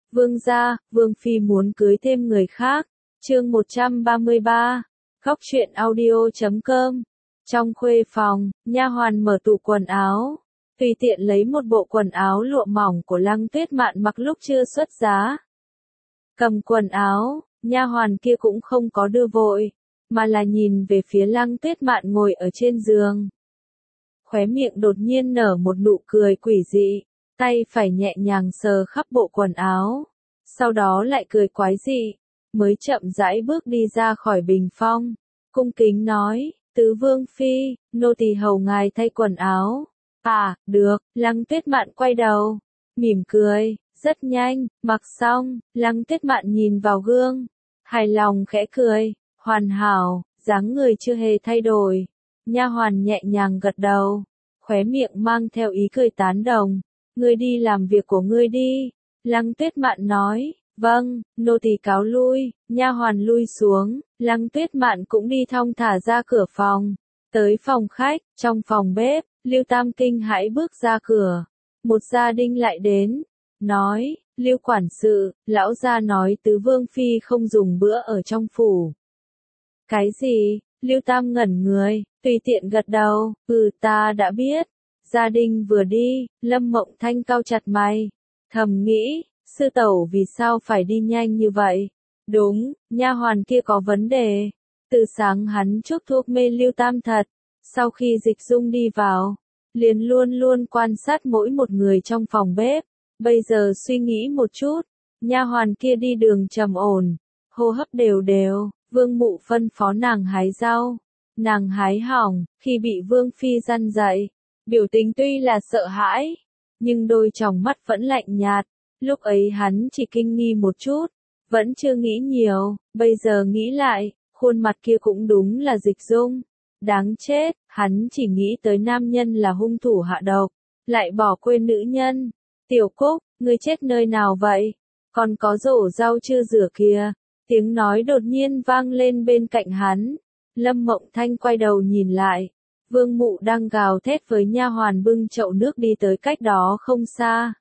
Vương gia, Vương phi muốn cưới thêm người khác. Chương 133. Góc truyện audio.com. Trong khuê phòng, nha hoàn mở tủ quần áo, tùy tiện lấy một bộ quần áo lụa mỏng của Lăng Tuyết Mạn mặc lúc chưa xuất giá. Cầm quần áo, nha hoàn kia cũng không có đưa vội, mà là nhìn về phía Lăng Tuyết Mạn ngồi ở trên giường. Khóe miệng đột nhiên nở một nụ cười quỷ dị, tay phải nhẹ nhàng sờ khắp bộ quần áo, sau đó lại cười quái dị, mới chậm rãi bước đi ra khỏi bình phong, cung kính nói, tứ vương phi, nô tỳ hầu ngài thay quần áo. À, được, Lăng Tuyết Mạn quay đầu, mỉm cười, rất nhanh, mặc xong, Lăng Tuyết Mạn nhìn vào gương, hài lòng khẽ cười, hoàn hảo, dáng người chưa hề thay đổi. Nha hoàn nhẹ nhàng gật đầu, khóe miệng mang theo ý cười tán đồng, ngươi đi làm việc của ngươi đi. Lăng Tuyết Mạn nói, vâng, nô tỳ cáo lui. Nha hoàn lui xuống, Lăng Tuyết Mạn cũng đi thong thả ra cửa phòng, tới phòng khách, trong phòng bếp, Lưu Tam kinh hãi bước ra cửa, một gia đình lại đến, nói, Lưu quản sự, lão gia nói tứ vương phi không dùng bữa ở trong phủ. Cái gì? Lưu Tam ngẩn người, tùy tiện gật đầu, ta đã biết. Gia đình vừa đi, Lâm Mộng Thanh cau chặt mày, thầm nghĩ, sư tẩu vì sao phải đi nhanh như vậy? Đúng, nha hoàn kia có vấn đề. Từ sáng hắn chuốc thuốc mê Lưu Tam thật, sau khi Dịch Dung đi vào, liền luôn luôn quan sát mỗi một người trong phòng bếp. Bây giờ suy nghĩ một chút, nha hoàn kia đi đường trầm ổn, hô hấp đều đều. Vương Mụ phân phó nàng hái rau, nàng hái hỏng, khi bị Vương Phi răn dạy, biểu tình tuy là sợ hãi, nhưng đôi tròng mắt vẫn lạnh nhạt, lúc ấy hắn chỉ kinh nghi một chút, vẫn chưa nghĩ nhiều, bây giờ nghĩ lại, khuôn mặt kia cũng đúng là Dịch Dung, đáng chết, hắn chỉ nghĩ tới nam nhân là hung thủ hạ độc, lại bỏ quên nữ nhân. Tiểu Cúc, ngươi chết nơi nào vậy? Còn có rổ rau chưa rửa kìa. Tiếng nói đột nhiên vang lên bên cạnh hắn. Lâm Mộng Thanh quay đầu nhìn lại. Vương Mụ đang gào thét với nha hoàn bưng chậu nước đi tới cách đó không xa.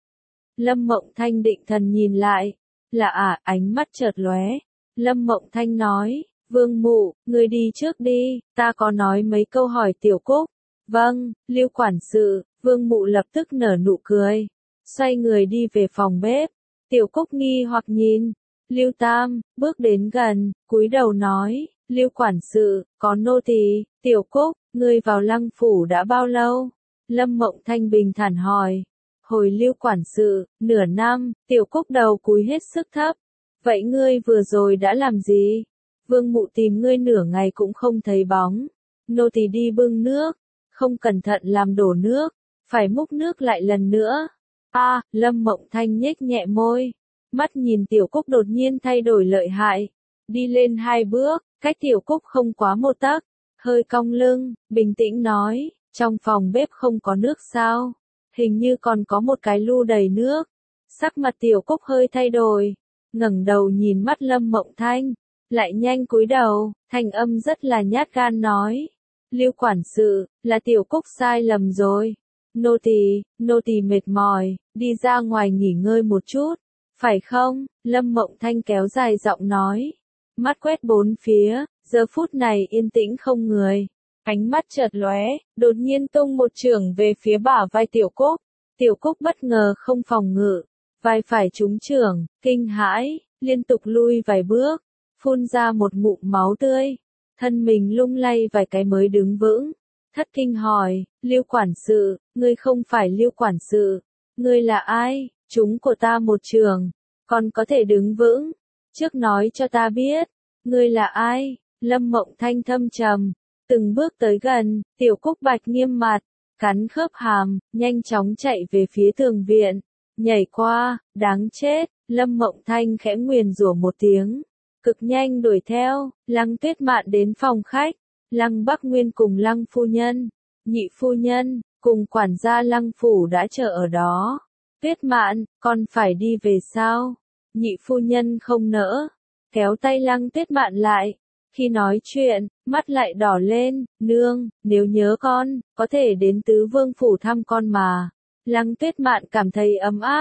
Lâm Mộng Thanh định thần nhìn lại. Ánh mắt chợt lóe. Lâm Mộng Thanh nói, Vương Mụ, ngươi đi trước đi, ta có nói mấy câu hỏi Tiểu Cúc. Vâng, Lưu quản sự. Vương Mụ lập tức nở nụ cười, xoay người đi về phòng bếp. Tiểu Cúc nghi hoặc nhìn Lưu Tam, bước đến gần, cúi đầu nói, Lưu quản sự, có nô tỳ. Tiểu Cúc, ngươi vào Lăng phủ đã bao lâu? Lâm Mộng Thanh bình thản hỏi. Hồi Lưu quản sự, nửa năm. Tiểu Cúc đầu cúi hết sức thấp. Vậy ngươi vừa rồi đã làm gì? Vương Mụ tìm ngươi nửa ngày cũng không thấy bóng. Nô tỳ đi bưng nước, không cẩn thận làm đổ nước, phải múc nước lại lần nữa. Lâm Mộng Thanh nhếch nhẹ môi. Mắt nhìn Tiểu Cúc đột nhiên thay đổi lợi hại, đi lên 2 bước, cách Tiểu Cúc không quá 1 tấc, hơi cong lưng, bình tĩnh nói, trong phòng bếp không có nước sao? Hình như còn có một cái lu đầy nước. Sắc mặt Tiểu Cúc hơi thay đổi, ngẩng đầu nhìn mắt Lâm Mộng Thanh, lại nhanh cúi đầu, thanh âm rất là nhát gan nói, Lưu quản sự, là Tiểu Cúc sai lầm rồi. Nô tỳ mệt mỏi, đi ra ngoài nghỉ ngơi một chút. Phải không? Lâm Mộng Thanh kéo dài giọng nói. Mắt quét bốn phía, giờ phút này yên tĩnh không người. Ánh mắt chợt lóe, đột nhiên tung một chưởng về phía bả vai Tiểu Cúc. Tiểu Cúc bất ngờ không phòng ngự, vai phải trúng chưởng, kinh hãi, liên tục lui vài bước, phun ra một ngụm máu tươi. Thân mình lung lay vài cái mới đứng vững. Thất kinh hỏi, Lưu quản sự, ngươi không phải Lưu quản sự, ngươi là ai? Chúng của ta một trường, còn có thể đứng vững. Trước nói cho ta biết, ngươi là ai? Lâm Mộng Thanh thâm trầm, từng bước tới gần, Tiểu Cúc bạch nghiêm mặt, cắn khớp hàm, nhanh chóng chạy về phía tường viện, nhảy qua, đáng chết. Lâm Mộng Thanh khẽ nguyền rủa một tiếng, cực nhanh đuổi theo. Lăng Tuyết Mạn đến phòng khách, Lăng Bắc Nguyên cùng Lăng phu nhân, nhị phu nhân, cùng quản gia Lăng phủ đã chờ ở đó. Tuyết Mạn, con phải đi về sao? Nhị phu nhân không nỡ, kéo tay Lăng Tuyết Mạn lại. Khi nói chuyện, mắt lại đỏ lên, nương, nếu nhớ con, có thể đến Tứ Vương phủ thăm con mà. Lăng Tuyết Mạn cảm thấy ấm áp,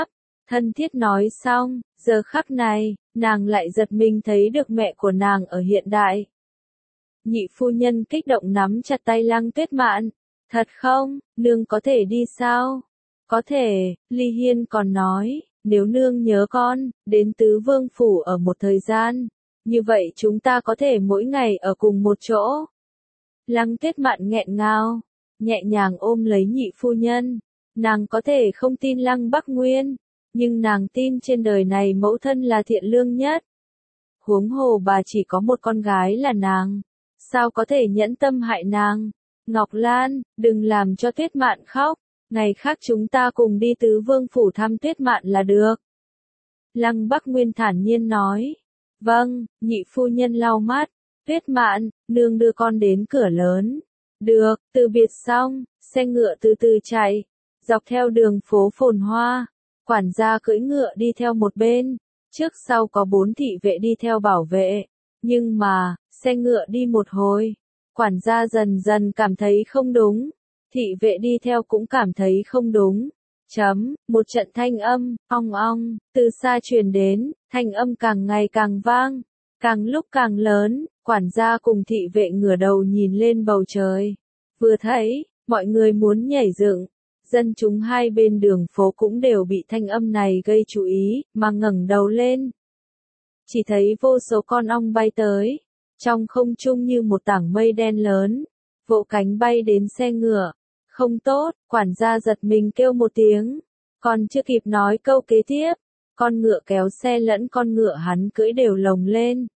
thân thiết nói xong, giờ khắc này, nàng lại giật mình thấy được mẹ của nàng ở hiện đại. Nhị phu nhân kích động nắm chặt tay Lăng Tuyết Mạn. Thật không, nương có thể đi sao? Có thể, Ly Hiên còn nói, nếu nương nhớ con, đến Tứ Vương Phủ ở một thời gian, như vậy chúng ta có thể mỗi ngày ở cùng một chỗ. Lăng Tuyết Mạn nghẹn ngào, nhẹ nhàng ôm lấy nhị phu nhân. Nàng có thể không tin Lăng Bắc Nguyên, nhưng nàng tin trên đời này mẫu thân là thiện lương nhất. Huống hồ bà chỉ có một con gái là nàng, sao có thể nhẫn tâm hại nàng? Ngọc Lan, đừng làm cho Tuyết Mạn khóc, ngày khác chúng ta cùng đi Tứ Vương Phủ thăm Tuyết Mạn là được. Lăng Bắc Nguyên thản nhiên nói. Vâng, nhị phu nhân lau mắt. Tuyết Mạn, nương đưa con đến cửa lớn. Được, từ biệt xong, xe ngựa từ từ chạy, dọc theo đường phố phồn hoa. Quản gia cưỡi ngựa đi theo một bên, trước sau có 4 thị vệ đi theo bảo vệ. Nhưng mà, xe ngựa đi một hồi, quản gia dần dần cảm thấy không đúng. Thị vệ đi theo cũng cảm thấy không đúng. Một trận thanh âm, ong ong, từ xa truyền đến, thanh âm càng ngày càng vang, càng lúc càng lớn, quản gia cùng thị vệ ngửa đầu nhìn lên bầu trời. Vừa thấy, mọi người muốn nhảy dựng, dân chúng hai bên đường phố cũng đều bị thanh âm này gây chú ý, mà ngẩng đầu lên. Chỉ thấy vô số con ong bay tới, trong không trung như một tảng mây đen lớn, vỗ cánh bay đến xe ngựa. Không tốt, quản gia giật mình kêu một tiếng, còn chưa kịp nói câu kế tiếp, con ngựa kéo xe lẫn con ngựa hắn cưỡi đều lồng lên.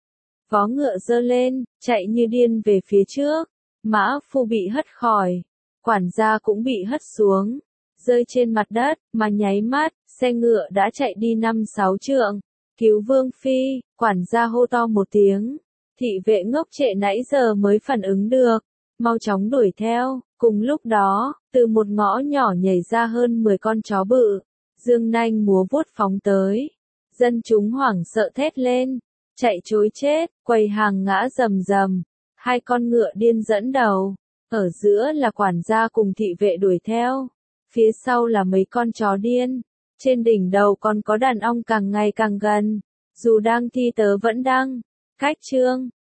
Vó ngựa giơ lên, chạy như điên về phía trước, mã phu bị hất khỏi, quản gia cũng bị hất xuống, rơi trên mặt đất, mà nháy mắt, xe ngựa đã chạy đi 5-6 trượng, cứu Vương Phi, quản gia hô to một tiếng, thị vệ ngốc trệ nãy giờ mới phản ứng được, mau chóng đuổi theo. Cùng lúc đó, từ một ngõ nhỏ nhảy ra hơn 10 con chó bự, dương nanh múa vuốt phóng tới. Dân chúng hoảng sợ thét lên, chạy trối chết, quầy hàng ngã rầm rầm, hai con ngựa điên dẫn đầu, ở giữa là quản gia cùng thị vệ đuổi theo, phía sau là mấy con chó điên, trên đỉnh đầu còn có đàn ong càng ngày càng gần, dù đang thi tớ vẫn đang cách chương.